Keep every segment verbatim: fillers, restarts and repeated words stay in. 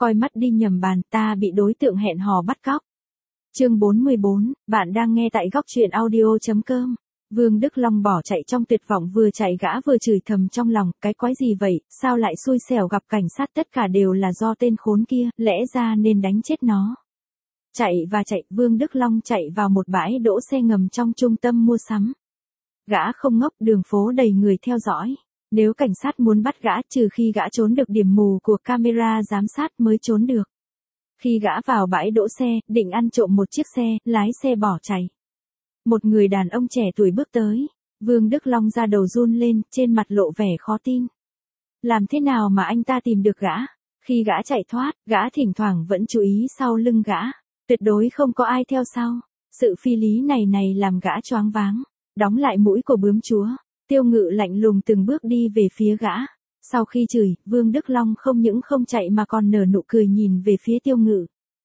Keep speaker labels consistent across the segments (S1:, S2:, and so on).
S1: Coi mắt đi nhầm bàn, ta bị đối tượng hẹn hò bắt cóc. Chương bốn mươi bốn, bạn đang nghe tại góc truyện audio chấm com. Vương Đức Long bỏ chạy trong tuyệt vọng, vừa chạy gã vừa chửi thầm trong lòng, cái quái gì vậy, sao lại xui xẻo gặp cảnh sát, tất cả đều là do tên khốn kia, lẽ ra nên đánh chết nó. Chạy và chạy, Vương Đức Long chạy vào một bãi đỗ xe ngầm trong trung tâm mua sắm. Gã không ngốc, đường phố đầy người theo dõi. Nếu cảnh sát muốn bắt gã, trừ khi gã trốn được điểm mù của camera giám sát mới trốn được. Khi gã vào bãi đỗ xe, định ăn trộm một chiếc xe, lái xe bỏ chạy. Một người đàn ông trẻ tuổi bước tới. Vương Đức Long da đầu run lên, trên mặt lộ vẻ khó tin. Làm thế nào mà anh ta tìm được gã? Khi gã chạy thoát, gã thỉnh thoảng vẫn chú ý sau lưng gã. Tuyệt đối không có ai theo sau. Sự phi lý này này làm gã choáng váng. Đóng lại mũi của bướm chúa. Tiêu Ngự lạnh lùng từng bước đi về phía gã. Sau khi chửi, Vương Đức Long không những không chạy mà còn nở nụ cười nhìn về phía Tiêu Ngự.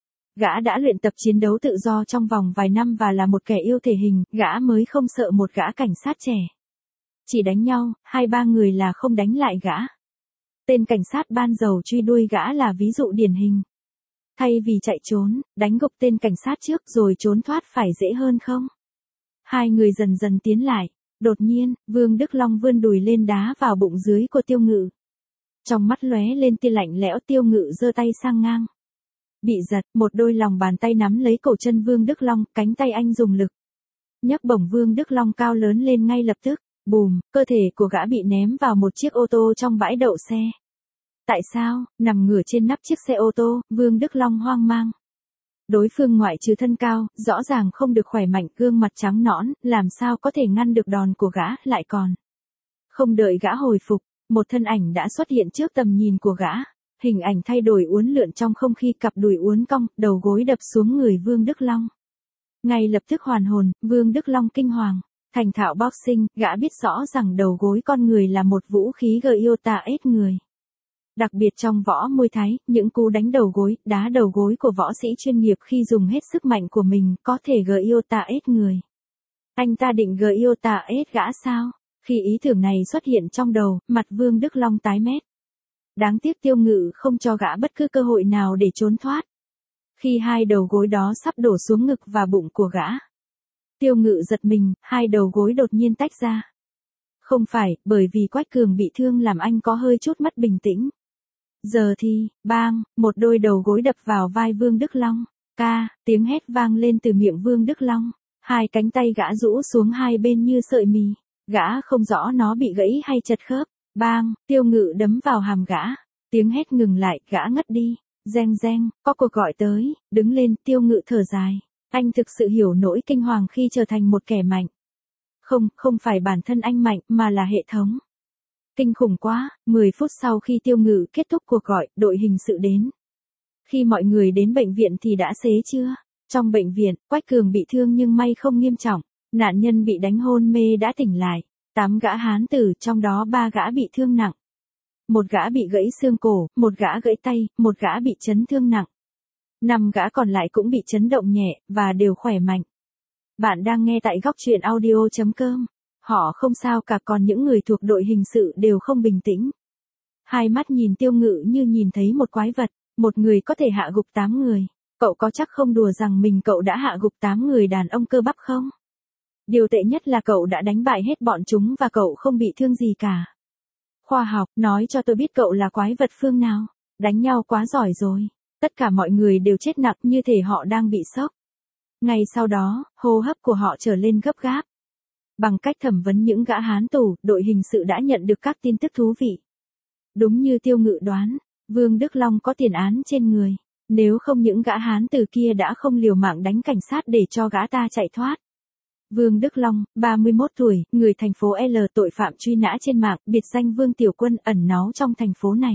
S1: Gã đã luyện tập chiến đấu tự do trong vòng vài năm và là một kẻ yêu thể hình, gã mới không sợ một gã cảnh sát trẻ. Chỉ đánh nhau, hai ba người là không đánh lại gã. Tên cảnh sát ban dầu truy đuôi gã là ví dụ điển hình. Thay vì chạy trốn, đánh gục tên cảnh sát trước rồi trốn thoát phải dễ hơn không? Hai người dần dần tiến lại. Đột nhiên, Vương Đức Long vươn đùi lên đá vào bụng dưới của Tiêu Ngự. Trong mắt lóe lên tia lạnh lẽo, Tiêu Ngự giơ tay sang ngang. Bị giật, một đôi lòng bàn tay nắm lấy cổ chân Vương Đức Long, cánh tay anh dùng lực. Nhấc bổng Vương Đức Long cao lớn lên ngay lập tức. Bùm, cơ thể của gã bị ném vào một chiếc ô tô trong bãi đậu xe. Tại sao? Nằm ngửa trên nắp chiếc xe ô tô, Vương Đức Long hoang mang. Đối phương ngoại trừ thân cao, rõ ràng không được khỏe mạnh, gương mặt trắng nõn, làm sao có thể ngăn được đòn của gã, lại còn. Không đợi gã hồi phục, một thân ảnh đã xuất hiện trước tầm nhìn của gã. Hình ảnh thay đổi uốn lượn trong không khí, cặp đùi uốn cong, đầu gối đập xuống người Vương Đức Long. Ngay lập tức hoàn hồn, Vương Đức Long kinh hoàng. Thành thạo boxing, gã biết rõ rằng đầu gối con người là một vũ khí gây yêu tà ết người. Đặc biệt trong võ Muay Thái, những cú đánh đầu gối, đá đầu gối của võ sĩ chuyên nghiệp khi dùng hết sức mạnh của mình có thể gây yêu tà ết người. Anh ta định gây yêu tà ết gã sao? Khi ý tưởng này xuất hiện trong đầu, mặt Vương Đức Long tái mét. Đáng tiếc Tiêu Ngự không cho gã bất cứ cơ hội nào để trốn thoát. Khi hai đầu gối đó sắp đổ xuống ngực và bụng của gã, Tiêu Ngự giật mình, hai đầu gối đột nhiên tách ra. Không phải, bởi vì Quách Cường bị thương làm anh có hơi chút mất bình tĩnh. Giờ thì, bang, một đôi đầu gối đập vào vai Vương Đức Long. Ca, tiếng hét vang lên từ miệng Vương Đức Long. Hai cánh tay gã rũ xuống hai bên như sợi mì. Gã không rõ nó bị gãy hay chật khớp. Bang, Tiêu Ngự đấm vào hàm gã. Tiếng hét ngừng lại, gã ngất đi. Reng reng, có cuộc gọi tới. Đứng lên, Tiêu Ngự thở dài. Anh thực sự hiểu nỗi kinh hoàng khi trở thành một kẻ mạnh. Không, không phải bản thân anh mạnh, mà là hệ thống. Kinh khủng quá, mười phút sau khi Tiêu Ngự kết thúc cuộc gọi, đội hình sự đến. Khi mọi người đến bệnh viện thì đã xế trưa. Trong bệnh viện, Quách Cường bị thương nhưng may không nghiêm trọng. Nạn nhân bị đánh hôn mê đã tỉnh lại. Tám gã hán tử, trong đó ba gã bị thương nặng. Một gã bị gãy xương cổ, một gã gãy tay, một gã bị chấn thương nặng. Năm gã còn lại cũng bị chấn động nhẹ, và đều khỏe mạnh. Bạn đang nghe tại góc truyện audio chấm com. Họ không sao cả, còn những người thuộc đội hình sự đều không bình tĩnh. Hai mắt nhìn Tiêu Ngự như nhìn thấy một quái vật, một người có thể hạ gục tám người. Cậu có chắc không đùa rằng mình cậu đã hạ gục tám người đàn ông cơ bắp không? Điều tệ nhất là cậu đã đánh bại hết bọn chúng và cậu không bị thương gì cả. Khoa học, nói cho tôi biết cậu là quái vật phương nào. Đánh nhau quá giỏi rồi. Tất cả mọi người đều chết nặng như thể họ đang bị sốc. Ngay sau đó, hô hấp của họ trở lên gấp gáp. Bằng cách thẩm vấn những gã hán tù, đội hình sự đã nhận được các tin tức thú vị. Đúng như Tiêu Ngự đoán, Vương Đức Long có tiền án trên người. Nếu không những gã hán từ kia đã không liều mạng đánh cảnh sát để cho gã ta chạy thoát. Vương Đức Long, ba mươi mốt tuổi, người thành phố L, tội phạm truy nã trên mạng, biệt danh Vương Tiểu Quân, ẩn náu trong thành phố này.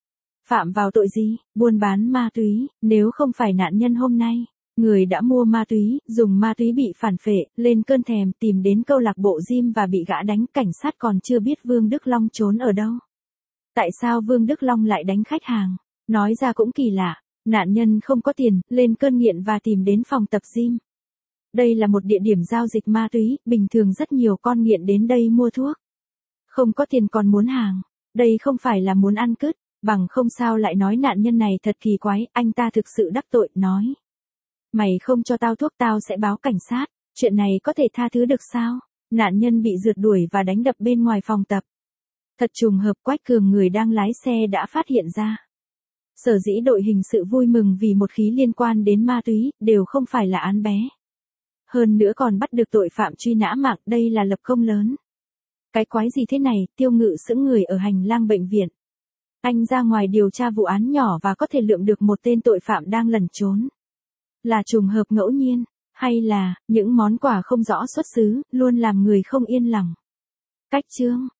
S1: Phạm vào tội gì? Buôn bán ma túy. Nếu không phải nạn nhân hôm nay, người đã mua ma túy, dùng ma túy bị phản phệ, lên cơn thèm, tìm đến câu lạc bộ gym và bị gã đánh, cảnh sát còn chưa biết Vương Đức Long trốn ở đâu. Tại sao Vương Đức Long lại đánh khách hàng? Nói ra cũng kỳ lạ, nạn nhân không có tiền, lên cơn nghiện và tìm đến phòng tập gym. Đây là một địa điểm giao dịch ma túy, bình thường rất nhiều con nghiện đến đây mua thuốc. Không có tiền còn muốn hàng, đây không phải là muốn ăn cứt. Bằng không sao lại nói nạn nhân này thật kỳ quái, anh ta thực sự đắc tội, nói. Mày không cho tao thuốc tao sẽ báo cảnh sát, chuyện này có thể tha thứ được sao? Nạn nhân bị rượt đuổi và đánh đập bên ngoài phòng tập. Thật trùng hợp Quách Cường người đang lái xe đã phát hiện ra. Sở dĩ đội hình sự vui mừng vì một khí liên quan đến ma túy, đều không phải là án bé. Hơn nữa còn bắt được tội phạm truy nã mạng, đây là lập công lớn. Cái quái gì thế này, Tiêu Ngự sững người ở hành lang bệnh viện. Anh ra ngoài điều tra vụ án nhỏ và có thể lượm được một tên tội phạm đang lẩn trốn. Là trùng hợp ngẫu nhiên, hay là những món quà không rõ xuất xứ, luôn làm người không yên lòng. Cách chương